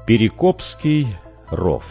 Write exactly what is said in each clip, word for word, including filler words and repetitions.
Перекопский ров.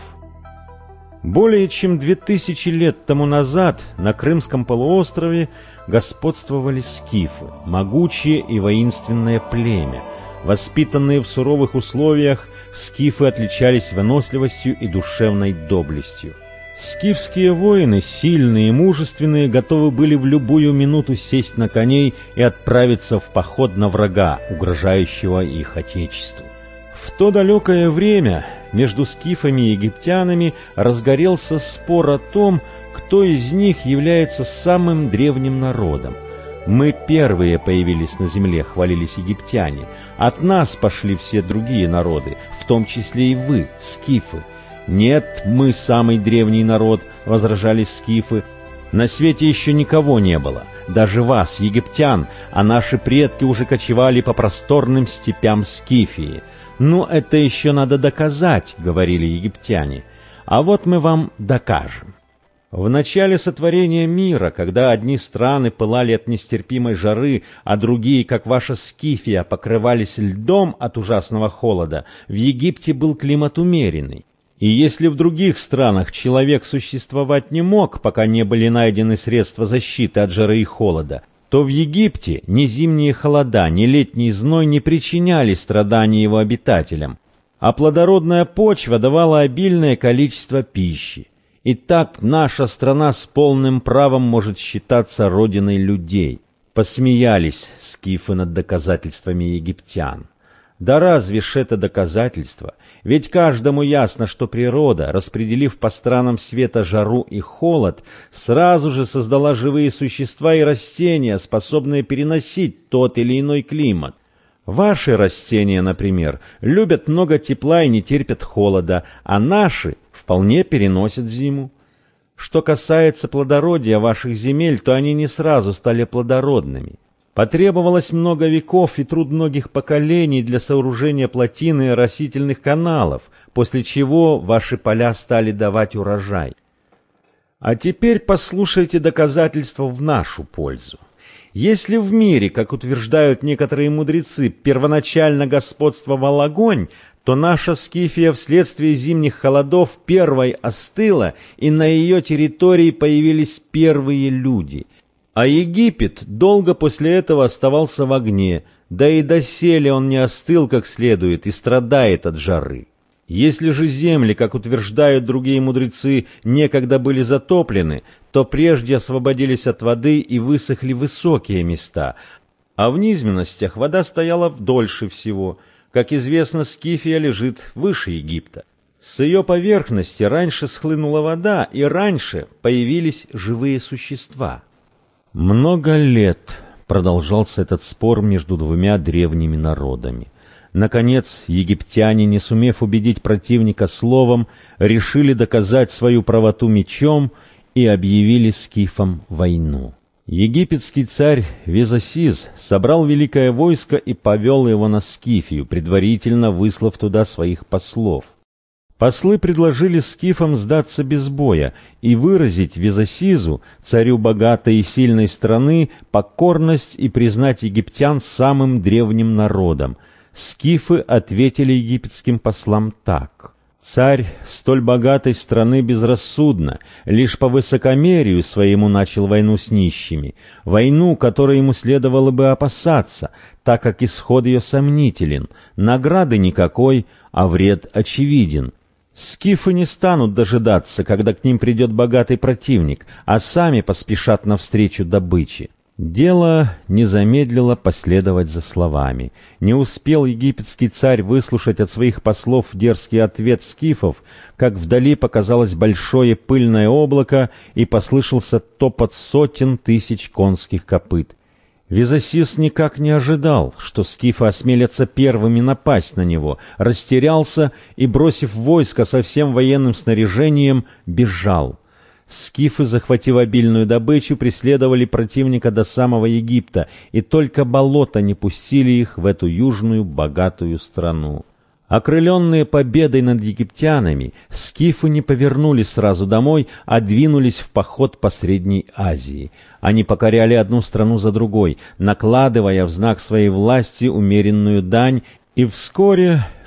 Более чем две тысячи лет тому назад на Крымском полуострове господствовали скифы, могучее и воинственное племя. Воспитанные в суровых условиях, скифы отличались выносливостью и душевной доблестью. Скифские воины, сильные и мужественные, готовы были в любую минуту сесть на коней и отправиться в поход на врага, угрожающего их отечеству. В то далекое время между скифами и египтянами разгорелся спор о том, кто из них является самым древним народом. «Мы первые появились на земле», — хвалились египтяне. «От нас пошли все другие народы, в том числе и вы, скифы». «Нет, мы самый древний народ», — возражали скифы. «На свете еще никого не было, даже вас, египтян, а наши предки уже кочевали по просторным степям Скифии». «Ну, это еще надо доказать», — говорили египтяне. «А вот мы вам докажем». В начале сотворения мира, когда одни страны пылали от нестерпимой жары, а другие, как ваша Скифия, покрывались льдом от ужасного холода, в Египте был климат умеренный. И если в других странах человек существовать не мог, пока не были найдены средства защиты от жары и холода, то в Египте ни зимние холода, ни летний зной не причиняли страданий его обитателям, а плодородная почва давала обильное количество пищи. Итак, наша страна с полным правом может считаться родиной людей. Посмеялись скифы над доказательствами египтян. Да разве ж это доказательство? Ведь каждому ясно, что природа, распределив по странам света жару и холод, сразу же создала живые существа и растения, способные переносить тот или иной климат. Ваши растения, например, любят много тепла и не терпят холода, а наши вполне переносят зиму. Что касается плодородия ваших земель, то они не сразу стали плодородными. Потребовалось много веков и труд многих поколений для сооружения плотин и оросительных каналов, после чего ваши поля стали давать урожай. А теперь послушайте доказательства в нашу пользу. Если в мире, как утверждают некоторые мудрецы, первоначально господствовал огонь, то наша Скифия вследствие зимних холодов первой остыла, и на ее территории появились первые люди – а Египет долго после этого оставался в огне, да и доселе он не остыл как следует и страдает от жары. Если же земли, как утверждают другие мудрецы, некогда были затоплены, то прежде освободились от воды и высохли высокие места, а в низменностях вода стояла дольше всего. Как известно, Скифия лежит выше Египта. С ее поверхности раньше схлынула вода, и раньше появились живые существа. Много лет продолжался этот спор между двумя древними народами. Наконец, египтяне, не сумев убедить противника словом, решили доказать свою правоту мечом и объявили скифам войну. Египетский царь Визасис собрал великое войско и повел его на Скифию, предварительно выслав туда своих послов. Послы предложили скифам сдаться без боя и выразить Визасизу, царю богатой и сильной страны, покорность и признать египтян самым древним народом. Скифы ответили египетским послам так: «Царь столь богатой страны безрассудно, лишь по высокомерию своему начал войну с нищими, войну, которой ему следовало бы опасаться, так как исход ее сомнителен, награды никакой, а вред очевиден». Скифы не станут дожидаться, когда к ним придет богатый противник, а сами поспешат навстречу добыче. Дело не замедлило последовать за словами. Не успел египетский царь выслушать от своих послов дерзкий ответ скифов, как вдали показалось большое пыльное облако и послышался топот сотен тысяч конских копыт. Визасис никак не ожидал, что скифы осмелятся первыми напасть на него, растерялся и, бросив войско со всем военным снаряжением, бежал. Скифы, захватив обильную добычу, преследовали противника до самого Египта, и только болота не пустили их в эту южную богатую страну. Окрыленные победой над египтянами, скифы не повернули сразу домой, а двинулись в поход по Средней Азии. Они покоряли одну страну за другой, накладывая в знак своей власти умеренную дань, и вскоре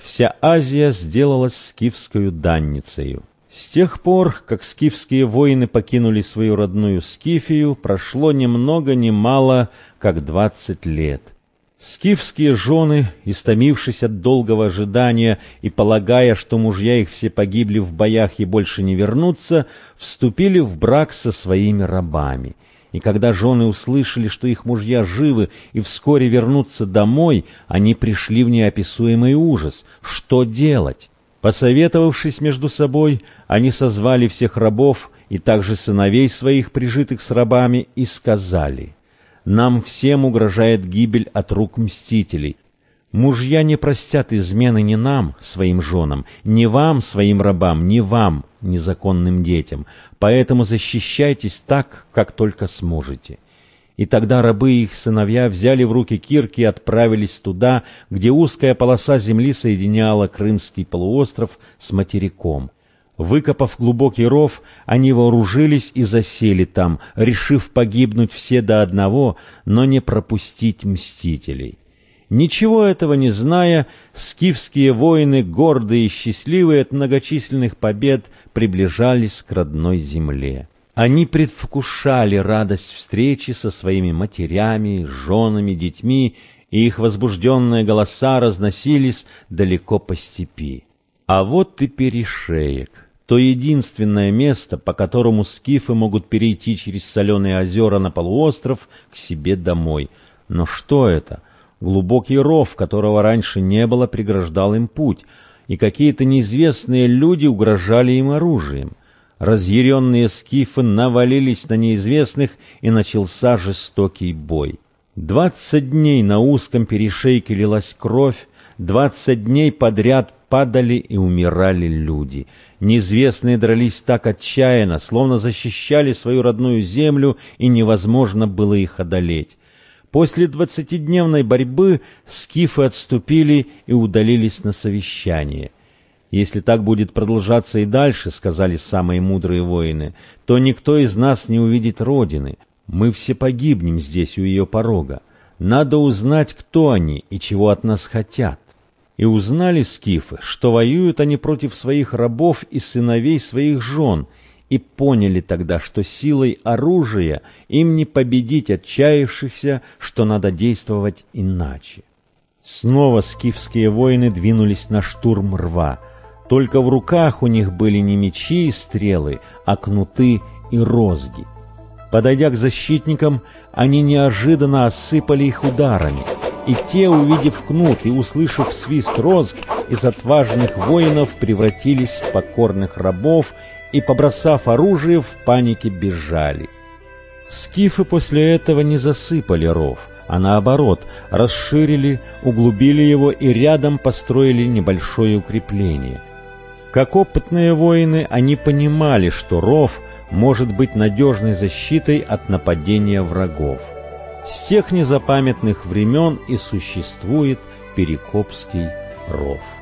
вся Азия сделалась скифскою данницею. С тех пор, как скифские воины покинули свою родную Скифию, прошло ни много ни мало, как двадцать лет. Скифские жены, истомившись от долгого ожидания и полагая, что мужья их все погибли в боях и больше не вернутся, вступили в брак со своими рабами. И когда жены услышали, что их мужья живы и вскоре вернутся домой, они пришли в неописуемый ужас. Что делать? Посоветовавшись между собой, они созвали всех рабов и также сыновей своих, прижитых с рабами, и сказали: «Нам всем угрожает гибель от рук мстителей. Мужья не простят измены ни нам, своим женам, ни вам, своим рабам, ни вам, незаконным детям, поэтому защищайтесь так, как только сможете». И тогда рабы и их сыновья взяли в руки кирки и отправились туда, где узкая полоса земли соединяла Крымский полуостров с материком. Выкопав глубокий ров, они вооружились и засели там, решив погибнуть все до одного, но не пропустить мстителей. Ничего этого не зная, скифские воины, гордые и счастливые от многочисленных побед, приближались к родной земле. Они предвкушали радость встречи со своими матерями, женами, детьми, и их возбужденные голоса разносились далеко по степи. А вот и перешеек, то единственное место, по которому скифы могут перейти через соленые озера на полуостров к себе домой. Но что это? Глубокий ров, которого раньше не было, преграждал им путь, и какие-то неизвестные люди угрожали им оружием. Разъяренные скифы навалились на неизвестных, и начался жестокий бой. Двадцать дней на узком перешейке лилась кровь, двадцать дней подряд падали и умирали люди. Неизвестные дрались так отчаянно, словно защищали свою родную землю, и невозможно было их одолеть. После двадцатидневной борьбы скифы отступили и удалились на совещание. «Если так будет продолжаться и дальше, — сказали самые мудрые воины, — то никто из нас не увидит Родины. Мы все погибнем здесь у ее порога. Надо узнать, кто они и чего от нас хотят». И узнали скифы, что воюют они против своих рабов и сыновей своих жен, и поняли тогда, что силой оружия им не победить отчаявшихся, что надо действовать иначе. Снова скифские воины двинулись на штурм рва. Только в руках у них были не мечи и стрелы, а кнуты и розги. Подойдя к защитникам, они неожиданно осыпали их ударами, и те, увидев кнут и услышав свист розг, из отважных воинов превратились в покорных рабов и, побросав оружие, в панике бежали. Скифы после этого не засыпали ров, а наоборот, расширили, углубили его и рядом построили небольшое укрепление. Как опытные воины, они понимали, что ров может быть надежной защитой от нападения врагов. С тех незапамятных времен и существует Перекопский ров.